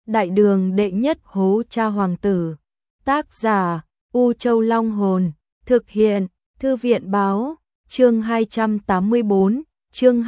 Đại đường đệ nhất hố cha hoàng tử. Tác giả U Châu Long Hồn. Thực hiện Thư viện Báo. Chương 284. Chương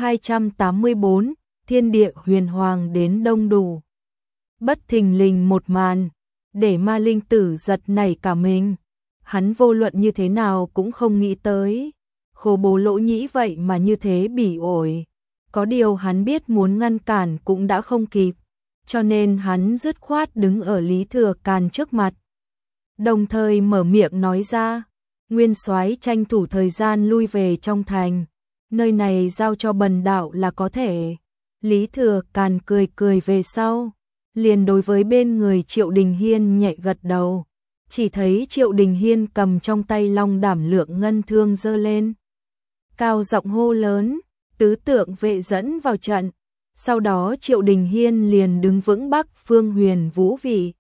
284. Thiên địa huyền hoàng đến đông đủ. Bất thình lình một màn, để Ma Linh Tử giật nảy cả mình. Hắn vô luận như thế nào cũng không nghĩ tới. Khố Bố Lỗ Nhĩ vậy mà như thế bỉ ổi. Có điều hắn biết muốn ngăn cản cũng đã không kịp, cho nên hắn dứt khoát đứng ở Lý Thừa Càn trước mặt. Đồng thời mở miệng nói ra, Nguyên Soái tranh thủ thời gian lui về trong thành, nơi này giao cho bần đạo là có thể. Lý Thừa Càn cười cười về sau, liền đối với bên người Triệu Đình Hiên nhẹ gật đầu. Chỉ thấy Triệu Đình Hiên cầm trong tay long đảm lượng ngân thương giơ lên, cao giọng hô lớn, tứ tượng vệ dẫn vào trận. Sau đó Triệu Đình Hiên liền đứng vững bắc phương Huyền Vũ vị.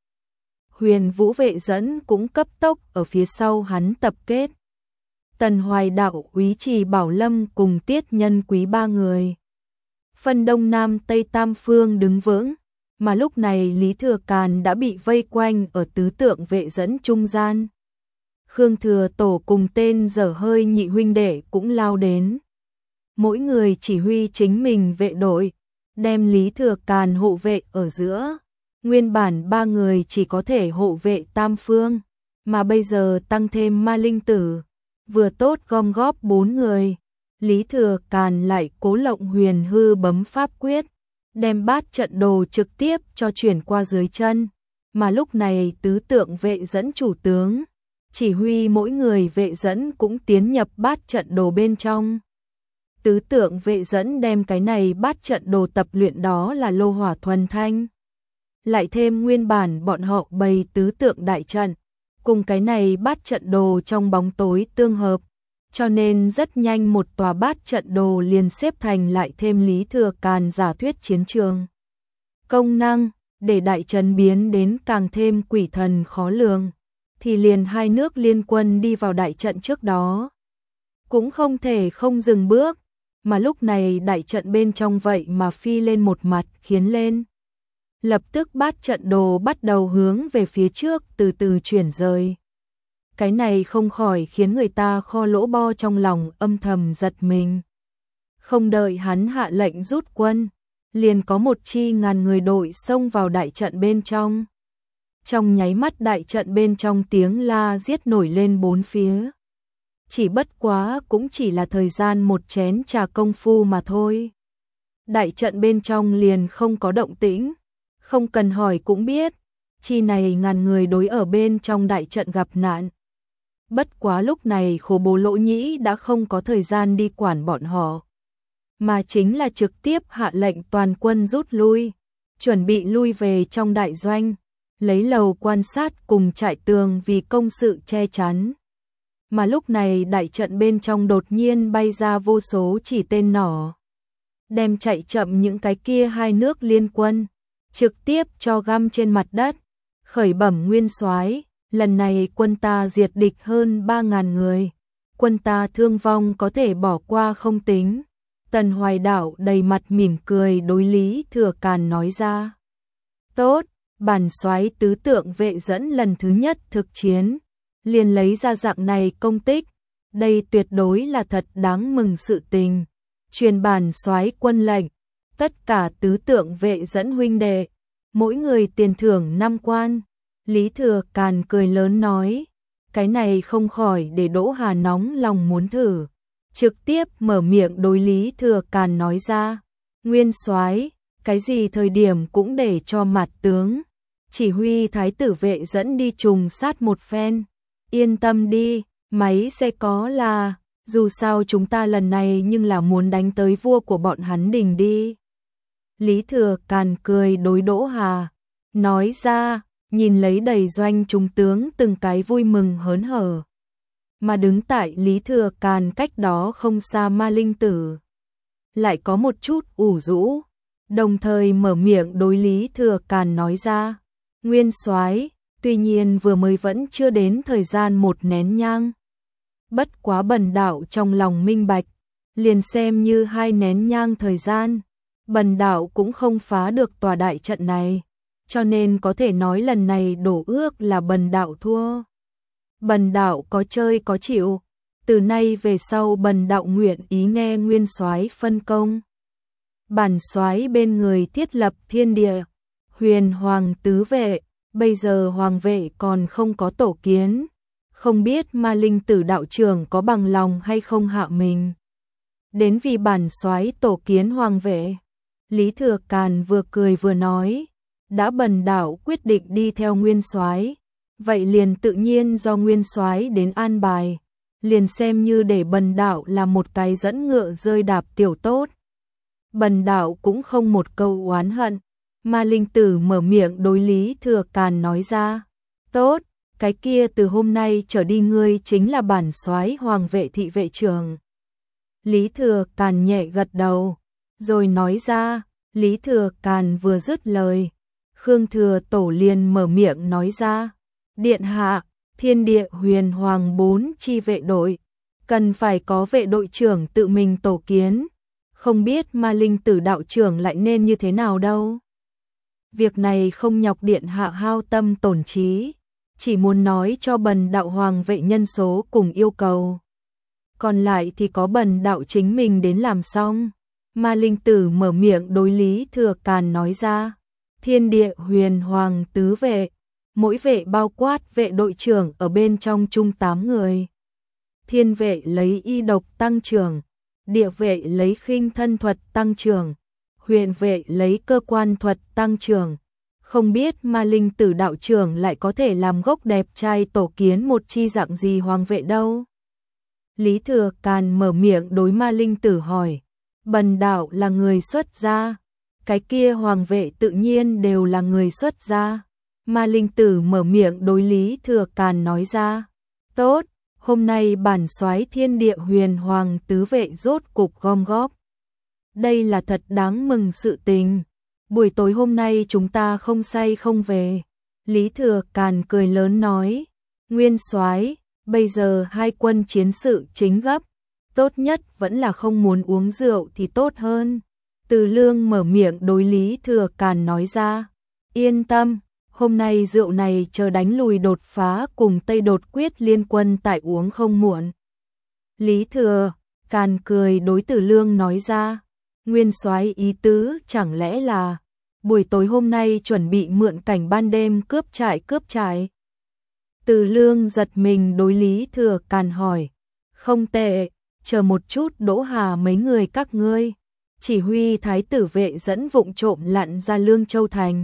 Huyền Vũ vệ dẫn cũng cấp tốc ở phía sau hắn tập kết. Tần Hoài Đạo, Úy Trì Bảo Lâm cùng Tiết Nhân Quý ba người phân đông nam tây tam phương đứng vững, mà lúc này Lý Thừa Càn đã bị vây quanh ở tứ tượng vệ dẫn trung gian. Khương Thừa Tổ cùng tên dở hơi nhị huynh đệ cũng lao đến. Mỗi người chỉ huy chính mình vệ đội, đem Lý Thừa Càn hộ vệ ở giữa. Nguyên bản ba người chỉ có thể hộ vệ tam phương, mà bây giờ tăng thêm Ma Linh Tử, vừa tốt gom góp 4 người. Lý Thừa Càn lại cố lộng huyền hư bấm pháp quyết, đem bát trận đồ trực tiếp cho chuyển qua dưới chân, mà lúc này tứ tượng vệ dẫn chủ tướng, chỉ huy mỗi người vệ dẫn cũng tiến nhập bát trận đồ bên trong. Tứ tượng vệ dẫn đem cái này bát trận đồ tập luyện đó là lô hỏa thuần thanh. Lại thêm nguyên bản bọn họ bày tứ tượng đại trận, cùng cái này bát trận đồ trong bóng tối tương hợp, cho nên rất nhanh một tòa bát trận đồ liền xếp thành, lại thêm Lý Thừa Càn giả thuyết chiến trường công năng, để đại trận biến đến càng thêm quỷ thần khó lường, thì liền hai nước liên quân đi vào đại trận trước đó cũng không thể không dừng bước, mà lúc này đại trận bên trong vậy mà phi lên một mặt, khiến lên lập tức bát trận đồ bắt đầu hướng về phía trước từ từ chuyển rời. Cái này không khỏi khiến người ta kho lỗ bo trong lòng âm thầm giật mình. Không đợi hắn hạ lệnh rút quân, liền có một chi ngàn người đội xông vào đại trận bên trong. Trong nháy mắt đại trận bên trong tiếng la giết nổi lên bốn phía. Chỉ bất quá cũng chỉ là thời gian một chén trà công phu mà thôi. Đại trận bên trong liền không có động tĩnh, không cần hỏi cũng biết, chi này ngàn người đối ở bên trong đại trận gặp nạn. Bất quá lúc này Khố Bố Lỗ Nhĩ đã không có thời gian đi quản bọn họ, mà chính là trực tiếp hạ lệnh toàn quân rút lui, chuẩn bị lui về trong đại doanh, lấy lầu quan sát cùng trại tường vì công sự che chắn. Mà lúc này đại trận bên trong đột nhiên bay ra vô số chỉ tên nỏ, đem chạy chậm những cái kia hai nước liên quân trực tiếp cho găm trên mặt đất. Khởi bẩm Nguyên Soái, lần này quân ta diệt địch hơn 3.000 người, quân ta thương vong có thể bỏ qua không tính. Tần Hoài Đạo đầy mặt mỉm cười đối Lý Thừa Càn nói ra. Tốt, bản soái tứ tượng vệ dẫn lần thứ nhất thực chiến, liền lấy ra dạng này công tích, đây tuyệt đối là thật đáng mừng sự tình. Truyền bản soái quân lệnh, tất cả tứ tượng vệ dẫn huynh đệ, mỗi người tiền thưởng 5 quan. Lý Thừa Càn cười lớn nói, cái này không khỏi để Đỗ Hà nóng lòng muốn thử, trực tiếp mở miệng đối Lý Thừa Càn nói ra, Nguyên Soái, cái gì thời điểm cũng để cho mặt tướng chỉ huy thái tử vệ dẫn đi trùng sát một phen. Yên tâm đi, máy sẽ có là, dù sao chúng ta lần này nhưng là muốn đánh tới vua của bọn hắn đình đi. Lý Thừa Càn cười đối Đỗ Hà, nói ra, nhìn lấy đầy doanh trung tướng từng cái vui mừng hớn hở. Mà đứng tại Lý Thừa Càn cách đó không xa Ma Linh Tử, lại có một chút ủ rũ, đồng thời mở miệng đối Lý Thừa Càn nói ra, Nguyên Soái, tuy nhiên vừa mới vẫn chưa đến thời gian một nén nhang. Bất quá bần đạo trong lòng minh bạch, liền xem như 2 nén nhang thời gian, bần đạo cũng không phá được tòa đại trận này. cho nên có thể nói lần này đổ ước là Bần đạo thua. Bần đạo có chơi có chịu, từ nay về sau Bần đạo nguyện ý nghe nguyên soái phân công. Bản soái bên người thiết lập thiên địa, huyền hoàng tứ vệ, bây giờ hoàng vệ còn không có tổ kiến, không biết Ma Linh Tử đạo trưởng có bằng lòng hay không hạ mình đến vì bản soái tổ kiến hoàng vệ. Lý Thừa Càn vừa cười vừa nói, đã Bần đạo quyết định đi theo nguyên soái, vậy liền tự nhiên do nguyên soái đến an bài, liền xem như để Bần đạo là một cái dẫn ngựa rơi đạp tiểu tốt. Bần đạo cũng không một câu oán hận. Ma Linh Tử mở miệng đối Lý Thừa Càn nói ra, tốt, cái kia từ hôm nay trở đi ngươi chính là bản soái hoàng vệ thị vệ trưởng. Lý Thừa Càn nhẹ gật đầu, rồi nói ra. Lý Thừa Càn vừa dứt lời, Khương Thừa Tổ liền mở miệng nói ra, điện hạ, thiên địa huyền hoàng 4 chi vệ đội, cần phải có vệ đội trưởng tự mình tổ kiến, không biết Ma Linh Tử đạo trưởng lại nên như thế nào đâu. Việc này không nhọc điện hạ hao tâm tổn trí, chỉ muốn nói cho Bần đạo hoàng vệ nhân số cùng yêu cầu. Còn lại thì có Bần đạo chính mình đến làm xong. Ma Linh Tử mở miệng đối Lý Thừa Càn nói ra, thiên địa huyền hoàng tứ vệ, mỗi vệ bao quát vệ đội trưởng ở bên trong chung 8 người. Thiên vệ lấy y độc tăng trưởng, địa vệ lấy khinh thân thuật tăng trưởng, huyền vệ lấy cơ quan thuật tăng trưởng. Không biết Ma Linh Tử đạo trưởng lại có thể làm gốc đẹp trai tổ kiến một chi dạng gì hoàng vệ đâu. Lý Thừa Càn mở miệng đối Ma Linh Tử hỏi, Bần đạo là người xuất gia, cái kia hoàng vệ tự nhiên đều là người xuất gia. Ma Linh Tử mở miệng đối Lý Thừa Càn nói ra, tốt, hôm nay bản soái thiên địa huyền hoàng tứ vệ rốt cục gom góp. Đây là thật đáng mừng sự tình, buổi tối hôm nay chúng ta không say không về. Lý Thừa Càn cười lớn nói, nguyên soái, bây giờ hai quân chiến sự chính gấp, tốt nhất vẫn là không muốn uống rượu thì tốt hơn. Từ Lương mở miệng đối Lý Thừa Càn nói ra, yên tâm, hôm nay rượu này chờ đánh lùi đột phá cùng Tây Đột Quyết liên quân tại uống không muộn. Lý Thừa Càn cười đối Từ Lương nói ra, nguyên soái ý tứ chẳng lẽ là buổi tối hôm nay chuẩn bị mượn cảnh ban đêm cướp trại. Từ Lương giật mình đối Lý Thừa Càn hỏi, không tệ, chờ một chút Đỗ Hà mấy người các ngươi, chỉ huy thái tử vệ dẫn vụng trộm lặn ra Lương Châu Thành.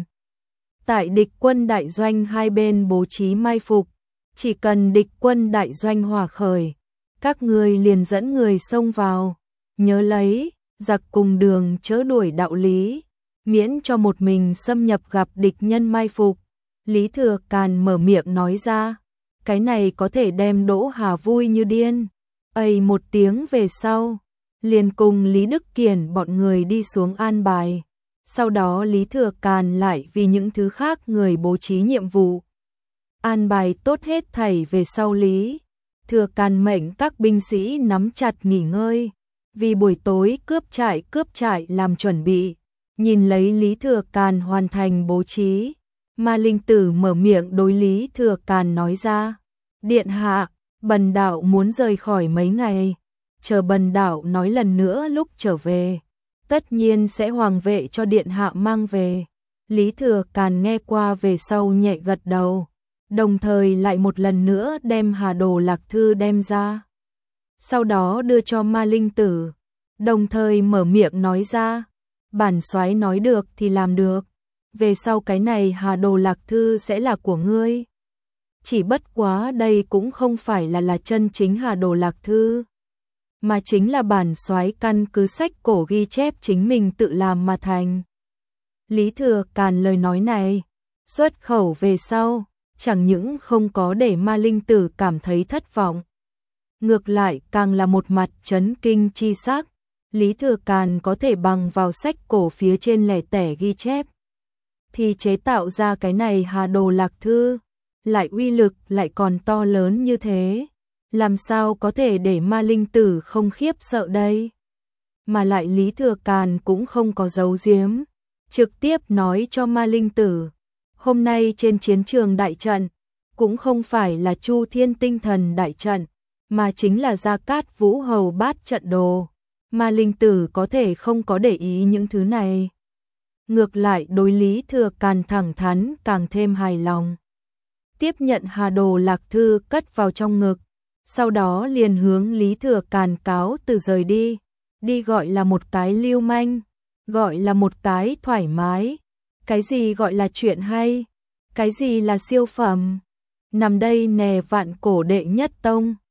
Tại địch quân đại doanh hai bên bố trí mai phục, chỉ cần địch quân đại doanh hỏa khởi, các ngươi liền dẫn người xông vào, nhớ lấy, giặc cùng đường chớ đuổi đạo lý, miễn cho một mình xâm nhập gặp địch nhân mai phục. Lý Thừa Càn mở miệng nói ra, cái này có thể đem Đỗ Hà vui như điên. Ây một tiếng về sau, liền cùng Lý Đức Kiển bọn người đi xuống an bài. Sau đó Lý Thừa Càn lại vì những thứ khác người bố trí nhiệm vụ. An bài tốt hết thảy về sau Lý Thừa Càn mệnh các binh sĩ nắm chặt nghỉ ngơi, vì buổi tối cướp trại làm chuẩn bị. Nhìn lấy Lý Thừa Càn hoàn thành bố trí, Ma Linh Tử mở miệng đối Lý Thừa Càn nói ra, điện hạ, Bần đạo muốn rời khỏi mấy ngày, chờ Bần đạo nói lần nữa lúc trở về, tất nhiên sẽ hoàng vệ cho điện hạ mang về. Lý Thừa Càn nghe qua về sau nhẹ gật đầu, đồng thời lại một lần nữa đem Hà Đồ Lạc Thư đem ra. Sau đó đưa cho Ma Linh Tử, đồng thời mở miệng nói ra, bản soái nói được thì làm được, về sau cái này Hà Đồ Lạc Thư sẽ là của ngươi. Chỉ bất quá đây cũng không phải là chân chính Hà Đồ Lạc Thư, mà chính là bản soái căn cứ sách cổ ghi chép chính mình tự làm mà thành. Lý Thừa Càn lời nói này xuất khẩu về sau, chẳng những không có để Ma Linh Tử cảm thấy thất vọng, ngược lại càng là một mặt chấn kinh chi sắc. Lý Thừa Càn có thể bằng vào sách cổ phía trên lẻ tẻ ghi chép thì chế tạo ra cái này Hà Đồ Lạc Thư, lại uy lực lại còn to lớn như thế, làm sao có thể để Ma Linh Tử không khiếp sợ đây. Mà lại Lý Thừa Càn cũng không có giấu giếm, trực tiếp nói cho Ma Linh Tử, Hôm nay trên chiến trường đại trận, cũng không phải là Chu Thiên tinh thần đại trận, mà chính là Gia Cát Vũ Hầu bát trận đồ, mà Linh Tử có thể không có để ý những thứ này. Ngược lại đối Lý Thừa Càn thẳng thắn càng thêm hài lòng. Tiếp nhận Hà Đồ Lạc Thư cất vào trong ngực, sau đó liền hướng Lý Thừa Càn cáo từ rời đi. Đi gọi là một cái lưu manh, gọi là một cái thoải mái. Cái gì gọi là chuyện hay? Cái gì là siêu phẩm? Nằm đây nè vạn cổ đệ nhất tông.